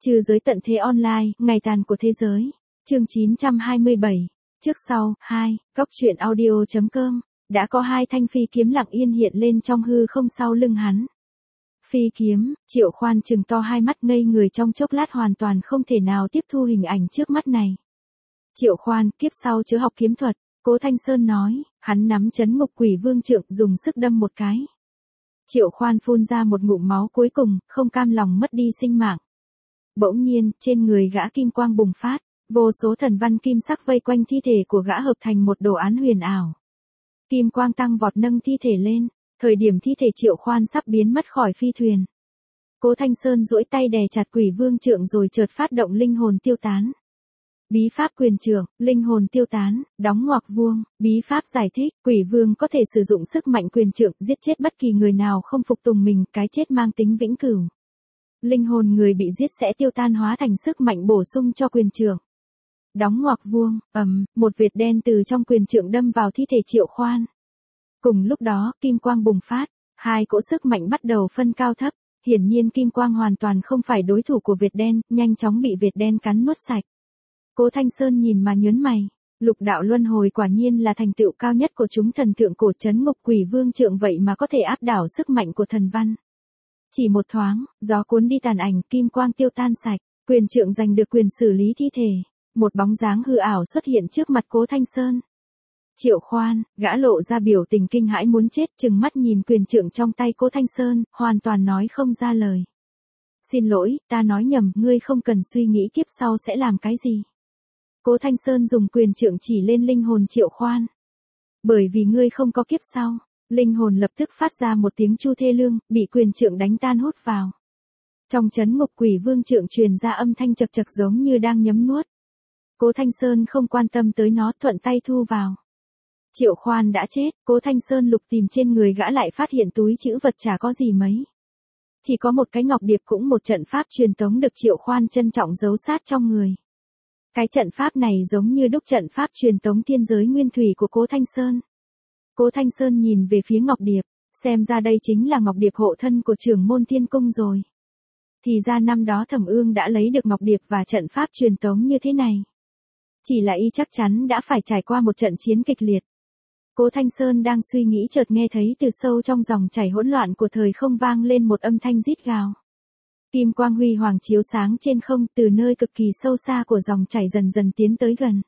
Trừ giới tận thế online, ngày tàn của thế giới. Chương 927. Trước sau, 2, góc truyện audio.com. Đã có hai thanh phi kiếm lặng yên hiện lên trong hư không sau lưng hắn. Phi kiếm, Triệu Khoan trừng to hai mắt ngây người trong chốc lát hoàn toàn không thể nào tiếp thu hình ảnh trước mắt này. Triệu Khoan, kiếp sau chớ học kiếm thuật, Cố Thanh Sơn nói, hắn nắm chấn ngục quỷ vương trượng dùng sức đâm một cái. Triệu Khoan phun ra một ngụm máu cuối cùng, không cam lòng mất đi sinh mạng. Bỗng nhiên, trên người gã kim quang bùng phát, vô số thần văn kim sắc vây quanh thi thể của gã hợp thành một đồ án huyền ảo. Kim quang tăng vọt nâng thi thể lên, thời điểm thi thể Triệu Khoan sắp biến mất khỏi phi thuyền. Cố Thanh Sơn duỗi tay đè chặt quỷ vương trượng rồi chợt phát động linh hồn tiêu tán. Bí pháp quyền trượng, linh hồn tiêu tán, đóng ngoặc vuông, bí pháp giải thích, quỷ vương có thể sử dụng sức mạnh quyền trượng giết chết bất kỳ người nào không phục tùng mình, cái chết mang tính vĩnh cửu. Linh hồn người bị giết sẽ tiêu tan hóa thành sức mạnh bổ sung cho quyền trượng. Đóng ngoặc vuông, một vệt đen từ trong quyền trượng đâm vào thi thể Triệu Khoan. Cùng lúc đó, kim quang bùng phát, hai cỗ sức mạnh bắt đầu phân cao thấp, hiển nhiên kim quang hoàn toàn không phải đối thủ của vệt đen, nhanh chóng bị vệt đen cắn nuốt sạch. Cố Thanh Sơn nhìn mà nhớn mày, lục đạo luân hồi quả nhiên là thành tựu cao nhất của chúng thần thượng cổ trấn ngục quỷ vương trượng vậy mà có thể áp đảo sức mạnh của thần văn. Chỉ một thoáng, gió cuốn đi tàn ảnh, kim quang tiêu tan sạch, quyền trượng giành được quyền xử lý thi thể, một bóng dáng hư ảo xuất hiện trước mặt Cố Thanh Sơn. Triệu Khoan, gã lộ ra biểu tình kinh hãi muốn chết, trừng mắt nhìn quyền trượng trong tay Cố Thanh Sơn, hoàn toàn nói không ra lời. Xin lỗi, ta nói nhầm, ngươi không cần suy nghĩ kiếp sau sẽ làm cái gì. Cố Thanh Sơn dùng quyền trượng chỉ lên linh hồn Triệu Khoan. Bởi vì ngươi không có kiếp sau, linh hồn lập tức phát ra một tiếng chu thê lương, bị quyền trượng đánh tan hút vào. Trong trấn ngục quỷ vương trượng truyền ra âm thanh chật chật giống như đang nhấm nuốt. Cố Thanh Sơn không quan tâm tới nó, thuận tay thu vào. Triệu Khoan đã chết, Cố Thanh Sơn lục tìm trên người gã lại phát hiện túi trữ vật chả có gì mấy. Chỉ có một cái ngọc điệp cũng một trận pháp truyền tống được Triệu Khoan trân trọng giấu sát trong người. Cái trận pháp này giống như đúc trận pháp truyền tống thiên giới nguyên thủy của Cố Thanh Sơn. Cố Thanh Sơn nhìn về phía ngọc điệp, xem ra đây chính là ngọc điệp hộ thân của trưởng môn thiên cung rồi. Thì ra năm đó Thẩm Ương đã lấy được ngọc điệp và trận pháp truyền tống như thế này. Chỉ là y chắc chắn đã phải trải qua một trận chiến kịch liệt. Cố Thanh Sơn đang suy nghĩ chợt nghe thấy từ sâu trong dòng chảy hỗn loạn của thời không vang lên một âm thanh rít gào. Kim quang huy hoàng chiếu sáng trên không, từ nơi cực kỳ sâu xa của dòng chảy dần dần tiến tới gần.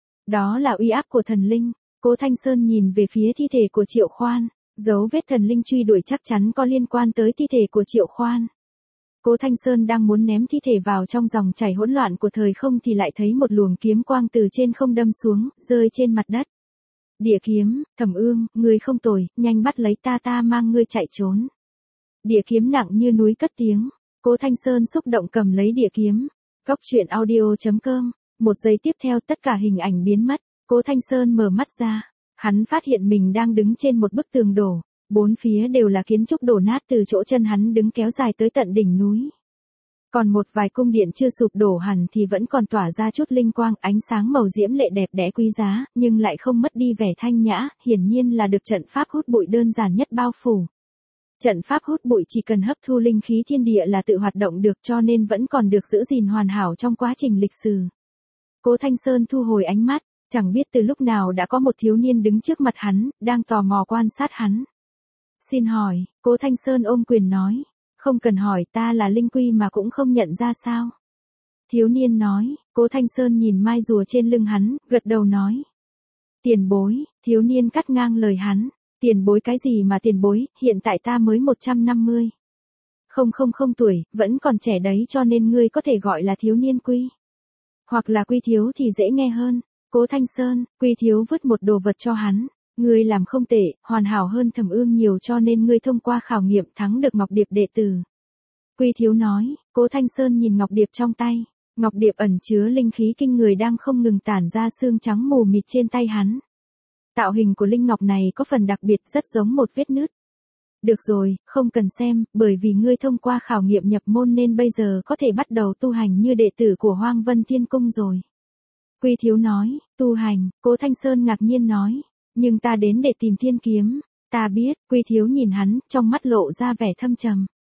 Đó là uy áp của thần linh. Cố Thanh Sơn nhìn về phía thi thể của Triệu Khoan, dấu vết thần linh truy đuổi chắc chắn có liên quan tới thi thể của Triệu Khoan. Cố Thanh Sơn đang muốn ném thi thể vào trong dòng chảy hỗn loạn của thời không thì lại thấy một luồng kiếm quang từ trên không đâm xuống, rơi trên mặt đất. Địa kiếm, Thẩm Ương, ngươi không tồi, nhanh bắt lấy ta mang ngươi chạy trốn. Địa kiếm nặng như núi cất tiếng. Cố Thanh Sơn xúc động cầm lấy địa kiếm. Góc truyện audio.com. Một giây tiếp theo tất cả hình ảnh biến mất. Cố Thanh Sơn mở mắt ra. Hắn phát hiện mình đang đứng trên một bức tường đổ. Bốn phía đều là kiến trúc đổ nát từ chỗ chân hắn đứng kéo dài tới tận đỉnh núi. Còn một vài cung điện chưa sụp đổ hẳn thì vẫn còn tỏa ra chút linh quang, ánh sáng màu diễm lệ đẹp đẽ quý giá, nhưng lại không mất đi vẻ thanh nhã, hiển nhiên là được trận pháp hút bụi đơn giản nhất bao phủ. Trận pháp hút bụi chỉ cần hấp thu linh khí thiên địa là tự hoạt động được, cho nên vẫn còn được giữ gìn hoàn hảo trong quá trình lịch sử. Cố Thanh Sơn thu hồi ánh mắt, chẳng biết từ lúc nào đã có một thiếu niên đứng trước mặt hắn, đang tò mò quan sát hắn. Xin hỏi, Cố Thanh Sơn ôm quyền nói, không cần hỏi, ta là linh quy mà cũng không nhận ra sao. Thiếu niên nói. Cố Thanh Sơn nhìn mai rùa trên lưng hắn, gật đầu nói. Tiền bối, thiếu niên cắt ngang lời hắn. Tiền bối cái gì mà tiền bối, hiện tại ta mới 150. Không tuổi, vẫn còn trẻ đấy, cho nên ngươi có thể gọi là thiếu niên quy. Hoặc là quy thiếu thì dễ nghe hơn. Cố Thanh Sơn, quy thiếu vứt một đồ vật cho hắn. Ngươi làm không tệ, hoàn hảo hơn Thẩm Ương nhiều, cho nên ngươi thông qua khảo nghiệm thắng được ngọc điệp đệ tử. Quy thiếu nói. Cố Thanh Sơn nhìn ngọc điệp trong tay. Ngọc điệp ẩn chứa linh khí kinh người đang không ngừng tản ra sương trắng mù mịt trên tay hắn. Tạo hình của linh ngọc này có phần đặc biệt, rất giống một vết nứt. Được rồi, không cần xem, bởi vì ngươi thông qua khảo nghiệm nhập môn nên bây giờ có thể bắt đầu tu hành như đệ tử của Hoang Vân Thiên Cung rồi. Quy thiếu nói. Tu hành. Cố Thanh Sơn ngạc nhiên nói. Nhưng ta đến để tìm thiên kiếm. Ta biết. Quy thiếu nhìn hắn, trong mắt lộ ra vẻ thâm trầm.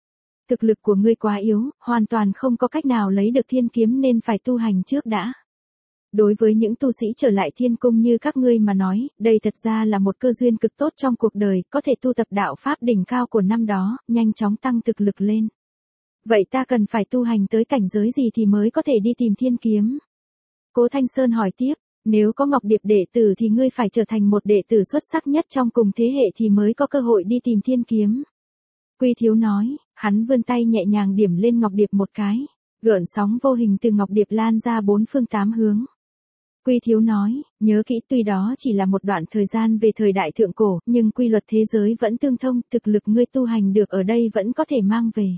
Thực lực của ngươi quá yếu, hoàn toàn không có cách nào lấy được thiên kiếm nên phải tu hành trước đã. Đối với những tu sĩ trở lại thiên cung như các ngươi mà nói, đây thật ra là một cơ duyên cực tốt trong cuộc đời, có thể tu tập đạo pháp đỉnh cao của năm đó, nhanh chóng tăng thực lực lên. Vậy ta cần phải tu hành tới cảnh giới gì thì mới có thể đi tìm thiên kiếm? Cố Thanh Sơn hỏi tiếp, nếu có Ngọc Điệp đệ tử thì ngươi phải trở thành một đệ tử xuất sắc nhất trong cùng thế hệ thì mới có cơ hội đi tìm thiên kiếm. Quy Thiếu nói, hắn vươn tay nhẹ nhàng điểm lên Ngọc Điệp một cái, gợn sóng vô hình từ Ngọc Điệp lan ra bốn phương tám hướng. Quy Thiếu nói, nhớ kỹ tuy đó chỉ là một đoạn thời gian về thời đại thượng cổ, nhưng quy luật thế giới vẫn tương thông, thực lực ngươi tu hành được ở đây vẫn có thể mang về.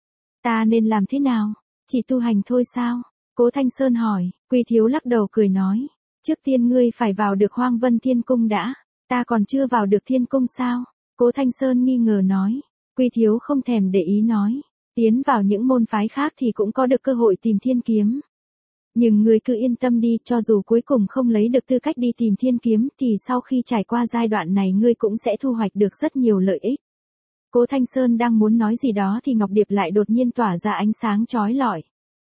Ta nên làm thế nào? Chỉ tu hành thôi sao? Cố Thanh Sơn hỏi, Quy Thiếu lắc đầu cười nói, trước tiên ngươi phải vào được Hoang Vân Thiên Cung đã, ta còn chưa vào được Thiên Cung sao? Cố Thanh Sơn nghi ngờ nói, Quy Thiếu không thèm để ý nói, tiến vào những môn phái khác thì cũng có được cơ hội tìm thiên kiếm. Nhưng ngươi cứ yên tâm đi, cho dù cuối cùng không lấy được tư cách đi tìm thiên kiếm thì sau khi trải qua giai đoạn này ngươi cũng sẽ thu hoạch được rất nhiều lợi ích. Cố Thanh Sơn đang muốn nói gì đó thì Ngọc Điệp lại đột nhiên tỏa ra ánh sáng chói lọi.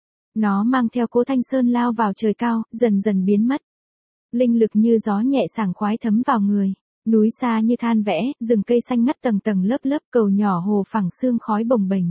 Nó mang theo Cố Thanh Sơn lao vào trời cao, dần dần biến mất. Linh lực như gió nhẹ sảng khoái thấm vào người, núi xa như than vẽ, rừng cây xanh ngắt tầng tầng lớp lớp, cầu nhỏ hồ phẳng sương khói bồng bềnh.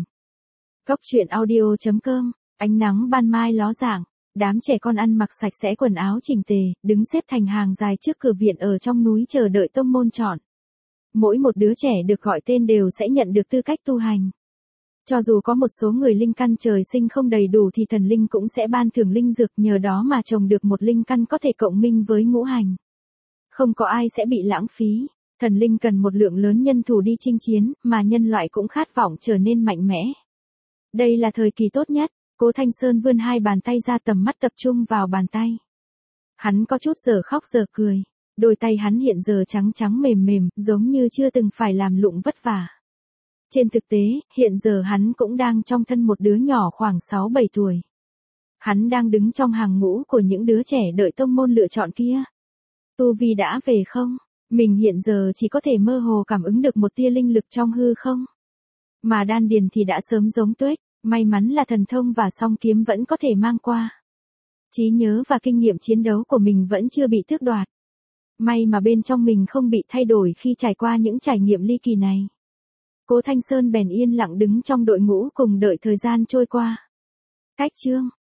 Cốc truyện audio.com, ánh nắng ban mai ló dạng, đám trẻ con ăn mặc sạch sẽ quần áo chỉnh tề, đứng xếp thành hàng dài trước cửa viện ở trong núi chờ đợi tông môn chọn. Mỗi một đứa trẻ được gọi tên đều sẽ nhận được tư cách tu hành. Cho dù có một số người linh căn trời sinh không đầy đủ thì thần linh cũng sẽ ban thưởng linh dược, nhờ đó mà trồng được một linh căn có thể cộng minh với ngũ hành. Không có ai sẽ bị lãng phí. Thần linh cần một lượng lớn nhân thủ đi chinh chiến, mà nhân loại cũng khát vọng trở nên mạnh mẽ. Đây là thời kỳ tốt nhất. Cố Thanh Sơn vươn hai bàn tay ra, tầm mắt tập trung vào bàn tay. Hắn có chút giờ khóc giờ cười. Đôi tay hắn hiện giờ trắng trắng mềm mềm, giống như chưa từng phải làm lụng vất vả. Trên thực tế, hiện giờ hắn cũng đang trong thân một đứa nhỏ khoảng 6-7 tuổi. Hắn đang đứng trong hàng ngũ của những đứa trẻ đợi tông môn lựa chọn kia. Tu vi đã về không? Mình hiện giờ chỉ có thể mơ hồ cảm ứng được một tia linh lực trong hư không. Mà đan điền thì đã sớm giống tuếch, may mắn là thần thông và song kiếm vẫn có thể mang qua. Trí nhớ và kinh nghiệm chiến đấu của mình vẫn chưa bị tước đoạt. May mà bên trong mình không bị thay đổi khi trải qua những trải nghiệm ly kỳ này. Cố Thanh Sơn bèn yên lặng đứng trong đội ngũ cùng đợi thời gian trôi qua. Cách chương